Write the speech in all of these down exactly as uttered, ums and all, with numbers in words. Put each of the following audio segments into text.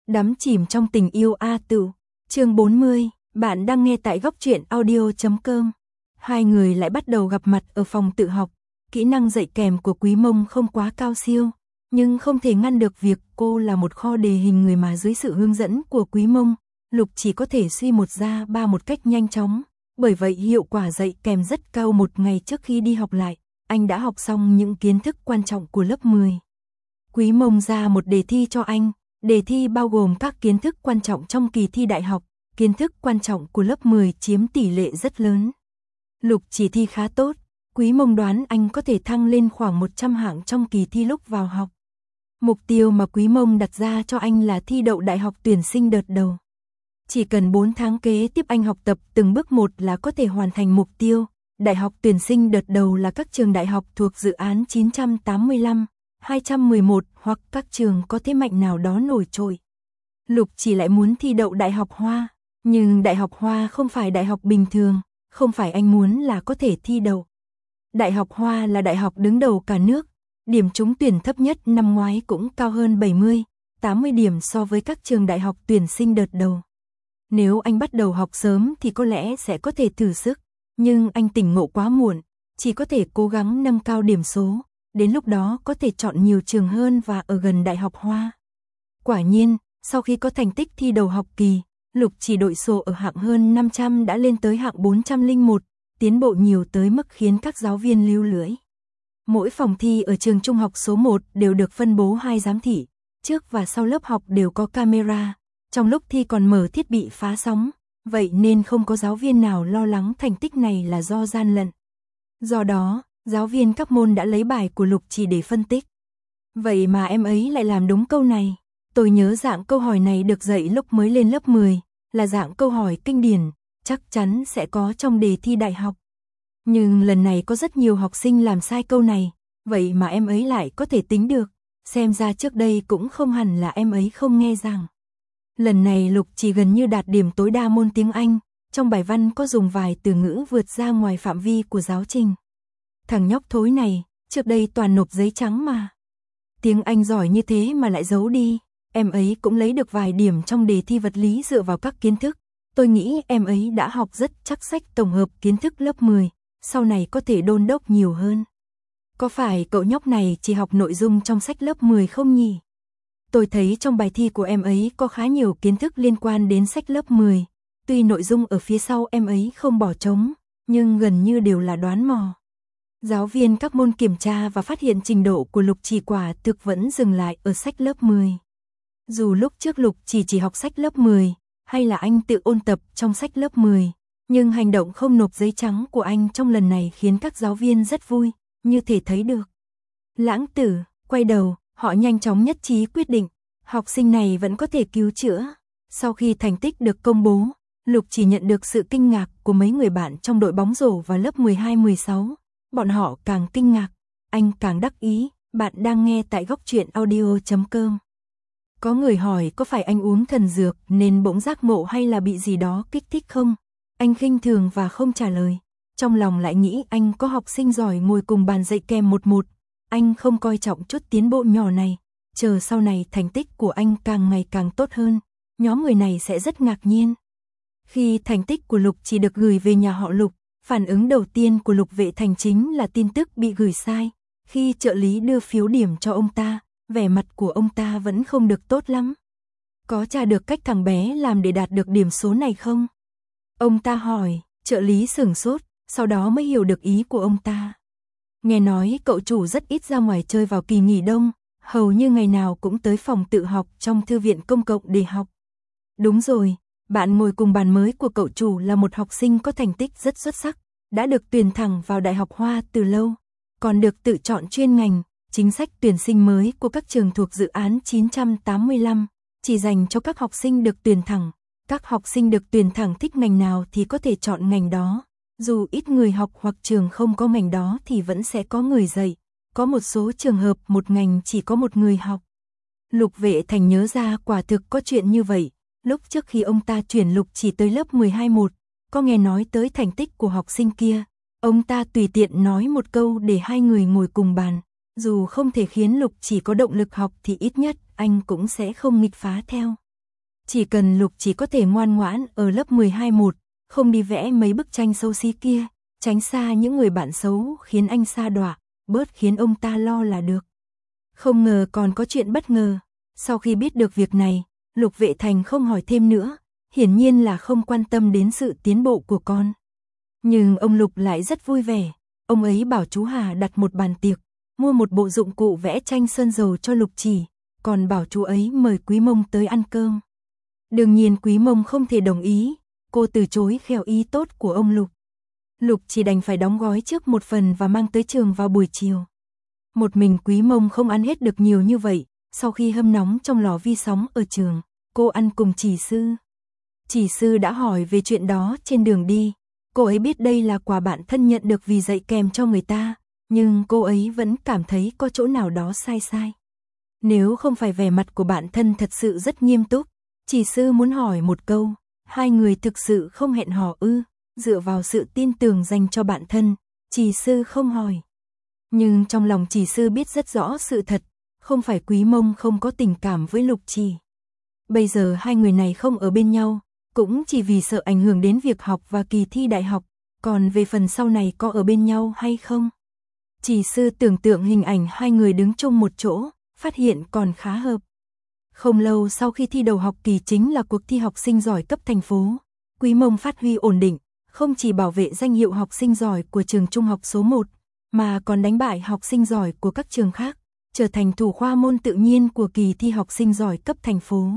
Đắm chìm trong tình yêu A Tửu. Chương bốn mươi, bạn đang nghe tại góc truyện audio chấm com. Hai người lại bắt đầu gặp mặt ở phòng tự học. Kỹ năng dạy kèm của Quý Mông không quá cao siêu, nhưng không thể ngăn được việc cô là một kho đề hình người mà dưới sự hướng dẫn của Quý Mông, Lục chỉ có thể suy một ra ba một cách nhanh chóng. Bởi vậy hiệu quả dạy kèm rất cao. Một ngày trước khi đi học lại, anh đã học xong những kiến thức quan trọng của lớp mười. Quý Mông ra một đề thi cho anh. Đề thi bao gồm các kiến thức quan trọng trong kỳ thi đại học, kiến thức quan trọng của lớp mười chiếm tỷ lệ rất lớn. Lục chỉ thi khá tốt, Quý Mông đoán anh có thể thăng lên khoảng một trăm hạng trong kỳ thi lúc vào học. Mục tiêu mà Quý Mông đặt ra cho anh là thi đậu đại học tuyển sinh đợt đầu. Chỉ cần bốn tháng kế tiếp anh học tập từng bước một là có thể hoàn thành mục tiêu. Đại học tuyển sinh đợt đầu là các trường đại học thuộc dự án chín trăm tám mươi lăm, hai trăm mười một hoặc các trường có thế mạnh nào đó nổi trội. Lục chỉ lại muốn thi đậu Đại học Hoa, nhưng Đại học Hoa không phải đại học bình thường, không phải anh muốn là có thể thi đậu. Đại học Hoa là đại học đứng đầu cả nước, điểm trúng tuyển thấp nhất năm ngoái cũng cao hơn bảy mươi, tám mươi điểm so với các trường đại học tuyển sinh đợt đầu. Nếu anh bắt đầu học sớm thì có lẽ sẽ có thể thử sức, nhưng anh tỉnh ngộ quá muộn, chỉ có thể cố gắng nâng cao điểm số. Đến lúc đó có thể chọn nhiều trường hơn và ở gần Đại học Hoa. Quả nhiên, sau khi có thành tích thi đầu học kỳ, Lục chỉ đội sổ ở hạng hơn năm trăm đã lên tới hạng bốn trăm lẻ một, tiến bộ nhiều tới mức khiến các giáo viên lưu lưỡi. Mỗi phòng thi ở trường trung học số một đều được phân bố hai giám thị, trước và sau lớp học đều có camera, trong lúc thi còn mở thiết bị phá sóng, vậy nên không có giáo viên nào lo lắng thành tích này là do gian lận. Do đó, giáo viên các môn đã lấy bài của Lục chỉ để phân tích. Vậy mà em ấy lại làm đúng câu này. Tôi nhớ dạng câu hỏi này được dạy lúc mới lên lớp mười, là dạng câu hỏi kinh điển, chắc chắn sẽ có trong đề thi đại học. Nhưng lần này có rất nhiều học sinh làm sai câu này, vậy mà em ấy lại có thể tính được, xem ra trước đây cũng không hẳn là em ấy không nghe giảng. Lần này Lục chỉ gần như đạt điểm tối đa môn tiếng Anh, trong bài văn có dùng vài từ ngữ vượt ra ngoài phạm vi của giáo trình. Thằng nhóc thối này, trước đây toàn nộp giấy trắng mà. Tiếng Anh giỏi như thế mà lại giấu đi, em ấy cũng lấy được vài điểm trong đề thi vật lý dựa vào các kiến thức. Tôi nghĩ em ấy đã học rất chắc sách tổng hợp kiến thức lớp mười, sau này có thể đôn đốc nhiều hơn. Có phải cậu nhóc này chỉ học nội dung trong sách lớp mười không nhỉ? Tôi thấy trong bài thi của em ấy có khá nhiều kiến thức liên quan đến sách lớp mười, tuy nội dung ở phía sau em ấy không bỏ trống, nhưng gần như đều là đoán mò. Giáo viên các môn kiểm tra và phát hiện trình độ của Lục chỉ quả thực vẫn dừng lại ở sách lớp mười. Dù lúc trước Lục chỉ chỉ học sách lớp mười, hay là anh tự ôn tập trong sách lớp mười, nhưng hành động không nộp giấy trắng của anh trong lần này khiến các giáo viên rất vui, như thể thấy được. Lãng Tử, quay đầu, họ nhanh chóng nhất trí quyết định, học sinh này vẫn có thể cứu chữa. Sau khi thành tích được công bố, Lục chỉ nhận được sự kinh ngạc của mấy người bạn trong đội bóng rổ vào lớp mười hai mười sáu. Bọn họ càng kinh ngạc, anh càng đắc ý. Bạn đang nghe tại góc truyện audio chấm com. Có người hỏi có phải anh uống thần dược nên bỗng giác ngộ hay là bị gì đó kích thích không? Anh khinh thường và không trả lời. Trong lòng lại nghĩ anh có học sinh giỏi ngồi cùng bàn dạy kèm một một. Anh không coi trọng chút tiến bộ nhỏ này. Chờ sau này thành tích của anh càng ngày càng tốt hơn, nhóm người này sẽ rất ngạc nhiên. Khi thành tích của Lục chỉ được gửi về nhà họ Lục, phản ứng đầu tiên của Lục Vệ Thành chính là tin tức bị gửi sai. Khi trợ lý đưa phiếu điểm cho ông ta, vẻ mặt của ông ta vẫn không được tốt lắm. Có tra được cách thằng bé làm để đạt được điểm số này không? Ông ta hỏi, trợ lý sửng sốt, sau đó mới hiểu được ý của ông ta. Nghe nói cậu chủ rất ít ra ngoài chơi vào kỳ nghỉ đông, hầu như ngày nào cũng tới phòng tự học trong thư viện công cộng để học. Đúng rồi. Bạn ngồi cùng bàn mới của cậu chủ là một học sinh có thành tích rất xuất sắc, đã được tuyển thẳng vào Đại học Hoa từ lâu, còn được tự chọn chuyên ngành. Chính sách tuyển sinh mới của các trường thuộc dự án chín trăm tám mươi lăm chỉ dành cho các học sinh được tuyển thẳng. Các học sinh được tuyển thẳng thích ngành nào thì có thể chọn ngành đó. Dù ít người học hoặc trường không có ngành đó thì vẫn sẽ có người dạy. Có một số trường hợp một ngành chỉ có một người học. Lục Vệ Thành nhớ ra quả thực có chuyện như vậy. Lúc trước khi ông ta chuyển Lục chỉ tới lớp mười hai một, có nghe nói tới thành tích của học sinh kia. Ông ta tùy tiện nói một câu để hai người ngồi cùng bàn. Dù không thể khiến Lục chỉ có động lực học thì ít nhất anh cũng sẽ không nghịch phá theo. Chỉ cần Lục chỉ có thể ngoan ngoãn ở lớp mười hai một, không đi vẽ mấy bức tranh xấu xí kia, tránh xa những người bạn xấu khiến anh sa đọa, bớt khiến ông ta lo là được. Không ngờ còn có chuyện bất ngờ. Sau khi biết được việc này, Lục Vệ Thành không hỏi thêm nữa, hiển nhiên là không quan tâm đến sự tiến bộ của con. Nhưng ông Lục lại rất vui vẻ, ông ấy bảo chú Hà đặt một bàn tiệc, mua một bộ dụng cụ vẽ tranh sơn dầu cho Lục Chỉ, còn bảo chú ấy mời Quý Mông tới ăn cơm. Đương nhiên Quý Mông không thể đồng ý, cô từ chối khéo ý tốt của ông Lục. Lục chỉ đành phải đóng gói trước một phần và mang tới trường vào buổi chiều. Một mình Quý Mông không ăn hết được nhiều như vậy, sau khi hâm nóng trong lò vi sóng ở trường, cô ăn cùng Chỉ Sư. Chỉ Sư đã hỏi về chuyện đó trên đường đi, cô ấy biết đây là quà bạn thân nhận được vì dạy kèm cho người ta, nhưng cô ấy vẫn cảm thấy có chỗ nào đó sai sai. Nếu không phải vẻ mặt của bạn thân thật sự rất nghiêm túc, Chỉ Sư muốn hỏi một câu, hai người thực sự không hẹn hò ư? Dựa vào sự tin tưởng dành cho bạn thân, Chỉ Sư không hỏi. Nhưng trong lòng Chỉ Sư biết rất rõ sự thật, không phải Quý Mông không có tình cảm với Lục Chỉ. Bây giờ hai người này không ở bên nhau, cũng chỉ vì sợ ảnh hưởng đến việc học và kỳ thi đại học, còn về phần sau này có ở bên nhau hay không. Chỉ Sư tưởng tượng hình ảnh hai người đứng chung một chỗ, phát hiện còn khá hợp. Không lâu sau khi thi đầu học kỳ chính là cuộc thi học sinh giỏi cấp thành phố, Quý Mông phát huy ổn định, không chỉ bảo vệ danh hiệu học sinh giỏi của trường trung học số một, mà còn đánh bại học sinh giỏi của các trường khác, trở thành thủ khoa môn tự nhiên của kỳ thi học sinh giỏi cấp thành phố.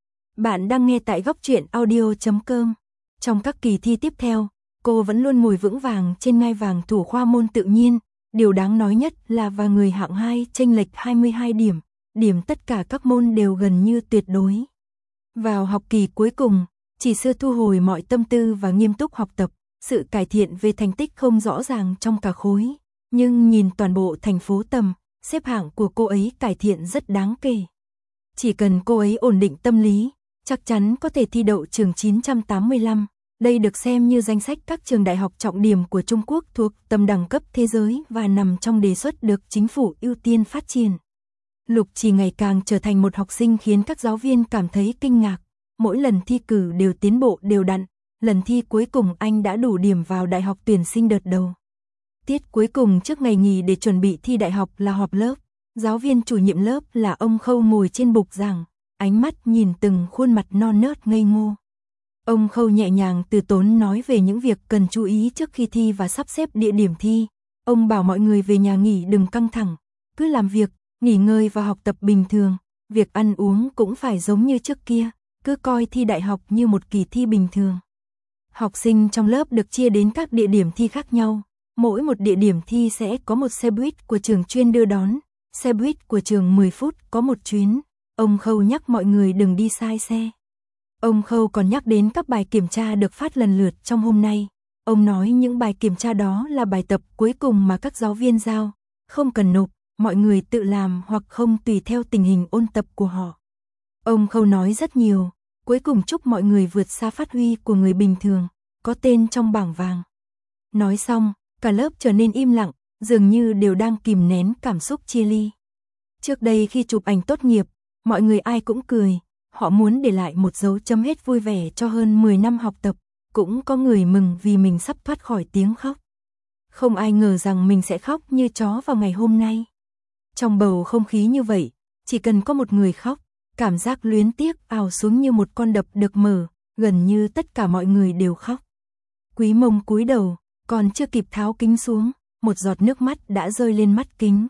Bạn đang nghe tại góc truyện audio chấm com. Trong các kỳ thi tiếp theo, cô vẫn luôn ngồi vững vàng trên ngai vàng thủ khoa môn tự nhiên, điều đáng nói nhất là và người hạng hai chênh lệch hai mươi hai điểm, điểm tất cả các môn đều gần như tuyệt đối. Vào học kỳ cuối cùng, Chỉ Sư thu hồi mọi tâm tư và nghiêm túc học tập, sự cải thiện về thành tích không rõ ràng trong cả khối, nhưng nhìn toàn bộ thành phố tầm, xếp hạng của cô ấy cải thiện rất đáng kể. Chỉ cần cô ấy ổn định tâm lý, chắc chắn có thể thi đậu trường chín trăm tám mươi lăm. Đây được xem như danh sách các trường đại học trọng điểm của Trung Quốc thuộc tầm đẳng cấp thế giới và nằm trong đề xuất được chính phủ ưu tiên phát triển. Lục Chỉ ngày càng trở thành một học sinh khiến các giáo viên cảm thấy kinh ngạc. Mỗi lần thi cử đều tiến bộ đều đặn, lần thi cuối cùng anh đã đủ điểm vào đại học tuyển sinh đợt đầu. Tiết cuối cùng trước ngày nghỉ để chuẩn bị thi đại học là họp lớp, giáo viên chủ nhiệm lớp là ông Khâu ngồi trên bục giảng, ánh mắt nhìn từng khuôn mặt non nớt ngây ngô. Ông Khâu nhẹ nhàng từ tốn nói về những việc cần chú ý trước khi thi và sắp xếp địa điểm thi. Ông bảo mọi người về nhà nghỉ đừng căng thẳng, cứ làm việc, nghỉ ngơi và học tập bình thường, việc ăn uống cũng phải giống như trước kia, cứ coi thi đại học như một kỳ thi bình thường. Học sinh trong lớp được chia đến các địa điểm thi khác nhau, mỗi một địa điểm thi sẽ có một xe buýt của trường chuyên đưa đón, xe buýt của trường mười phút có một chuyến. Ông Khâu nhắc mọi người đừng đi sai xe. Ông Khâu còn nhắc đến các bài kiểm tra được phát lần lượt trong hôm nay. Ông nói những bài kiểm tra đó là bài tập cuối cùng mà các giáo viên giao, không cần nộp, mọi người tự làm hoặc không tùy theo tình hình ôn tập của họ. Ông Khâu nói rất nhiều, cuối cùng chúc mọi người vượt xa phát huy của người bình thường, có tên trong bảng vàng. Nói xong, cả lớp trở nên im lặng, dường như đều đang kìm nén cảm xúc chia ly. Trước đây khi chụp ảnh tốt nghiệp, mọi người ai cũng cười, họ muốn để lại một dấu chấm hết vui vẻ cho hơn mười năm học tập, cũng có người mừng vì mình sắp thoát khỏi tiếng khóc. Không ai ngờ rằng mình sẽ khóc như chó vào ngày hôm nay. Trong bầu không khí như vậy, chỉ cần có một người khóc, cảm giác luyến tiếc ào xuống như một con đập được mở, gần như tất cả mọi người đều khóc. Quý Mông cúi đầu, còn chưa kịp tháo kính xuống, một giọt nước mắt đã rơi lên mắt kính.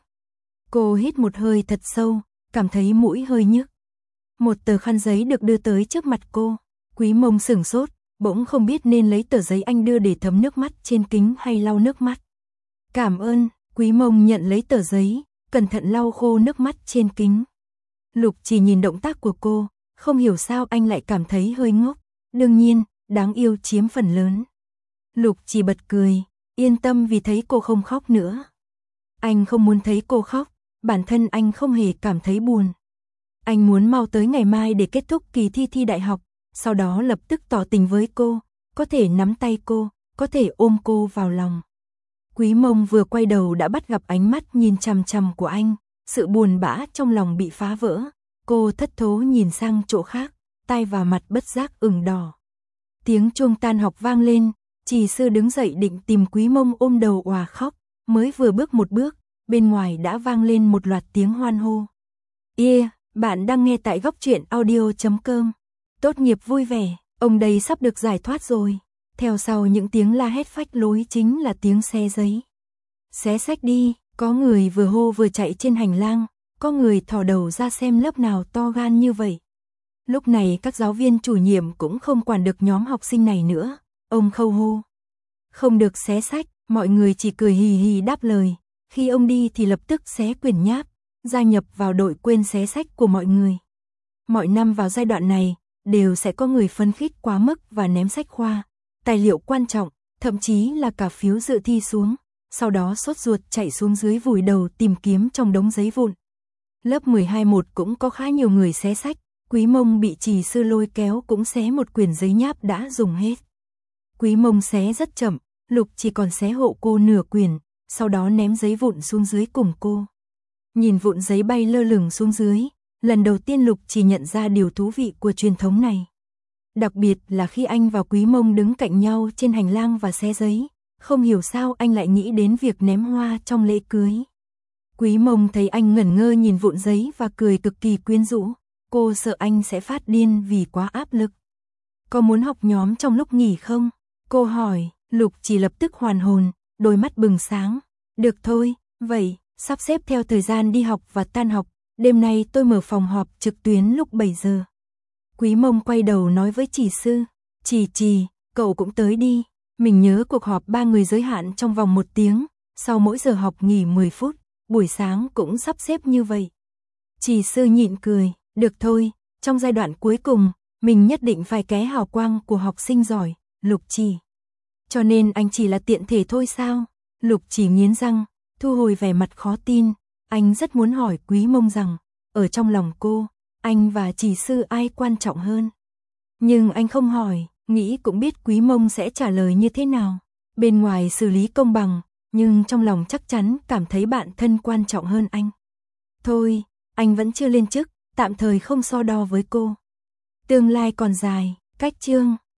Cô hít một hơi thật sâu, cảm thấy mũi hơi nhức. Một tờ khăn giấy được đưa tới trước mặt cô, Quý Mông sửng sốt, bỗng không biết nên lấy tờ giấy anh đưa để thấm nước mắt trên kính hay lau nước mắt. Cảm ơn, Quý Mông nhận lấy tờ giấy, cẩn thận lau khô nước mắt trên kính. Lục Chỉ nhìn động tác của cô, không hiểu sao anh lại cảm thấy hơi ngốc, đương nhiên, đáng yêu chiếm phần lớn. Lục Chỉ bật cười, yên tâm vì thấy cô không khóc nữa. Anh không muốn thấy cô khóc, bản thân anh không hề cảm thấy buồn. Anh muốn mau tới ngày mai để kết thúc kỳ thi thi đại học, sau đó lập tức tỏ tình với cô, có thể nắm tay cô, có thể ôm cô vào lòng. Quý Mông vừa quay đầu đã bắt gặp ánh mắt nhìn chằm chằm của anh, sự buồn bã trong lòng bị phá vỡ, cô thất thố nhìn sang chỗ khác, tai và mặt bất giác ửng đỏ. Tiếng chuông tan học vang lên, Trì Sư đứng dậy định tìm Quý Mông ôm đầu òa khóc, mới vừa bước một bước, bên ngoài đã vang lên một loạt tiếng hoan hô. Yeah, bạn đang nghe tại góc truyện audio chấm com. Tốt nghiệp vui vẻ, ông đây sắp được giải thoát rồi. Theo sau những tiếng la hét phách lối chính là tiếng xé giấy. Xé sách đi, có người vừa hô vừa chạy trên hành lang, có người thò đầu ra xem lớp nào to gan như vậy. Lúc này các giáo viên chủ nhiệm cũng không quản được nhóm học sinh này nữa, ông Khâu hô. Không được xé sách, mọi người chỉ cười hì hì đáp lời, khi ông đi thì lập tức xé quyển nháp, gia nhập vào đội quên xé sách của mọi người. Mọi năm vào giai đoạn này, đều sẽ có người phấn khích quá mức và ném sách khoa, tài liệu quan trọng, thậm chí là cả phiếu dự thi xuống, sau đó sốt ruột chạy xuống dưới vùi đầu tìm kiếm trong đống giấy vụn. Lớp mười hai một cũng có khá nhiều người xé sách, Quý Mông bị Trì Sư lôi kéo cũng xé một quyển giấy nháp đã dùng hết. Quý Mông xé rất chậm, Lục chỉ còn xé hộ cô nửa quyển, sau đó ném giấy vụn xuống dưới cùng cô. Nhìn vụn giấy bay lơ lửng xuống dưới, lần đầu tiên Lục chỉ nhận ra điều thú vị của truyền thống này. Đặc biệt là khi anh và Quý Mông đứng cạnh nhau trên hành lang và xé giấy, không hiểu sao anh lại nghĩ đến việc ném hoa trong lễ cưới. Quý Mông thấy anh ngẩn ngơ nhìn vụn giấy và cười cực kỳ quyến rũ, cô sợ anh sẽ phát điên vì quá áp lực. Có muốn học nhóm trong lúc nghỉ không? Cô hỏi, Lục chỉ lập tức hoàn hồn, đôi mắt bừng sáng. Được thôi, vậy, sắp xếp theo thời gian đi học và tan học, đêm nay tôi mở phòng họp trực tuyến lúc bảy giờ. Quý Mông quay đầu nói với Trì Sư, Trì Trì, cậu cũng tới đi, mình nhớ cuộc họp ba người giới hạn trong vòng một tiếng, sau mỗi giờ học nghỉ mười phút, buổi sáng cũng sắp xếp như vậy. Trì Sư nhịn cười, được thôi, trong giai đoạn cuối cùng, mình nhất định phải ké hào quang của học sinh giỏi, Lục Chỉ. Cho nên anh chỉ là tiện thể thôi sao? Lục Chỉ nghiến răng, thu hồi vẻ mặt khó tin, anh rất muốn hỏi Quý Mông rằng, ở trong lòng cô, anh và Trì Sư ai quan trọng hơn? Nhưng anh không hỏi, nghĩ cũng biết Quý Mông sẽ trả lời như thế nào. Bên ngoài xử lý công bằng, nhưng trong lòng chắc chắn cảm thấy bạn thân quan trọng hơn anh. Thôi, anh vẫn chưa lên chức, tạm thời không so đo với cô. Tương lai còn dài, cách chương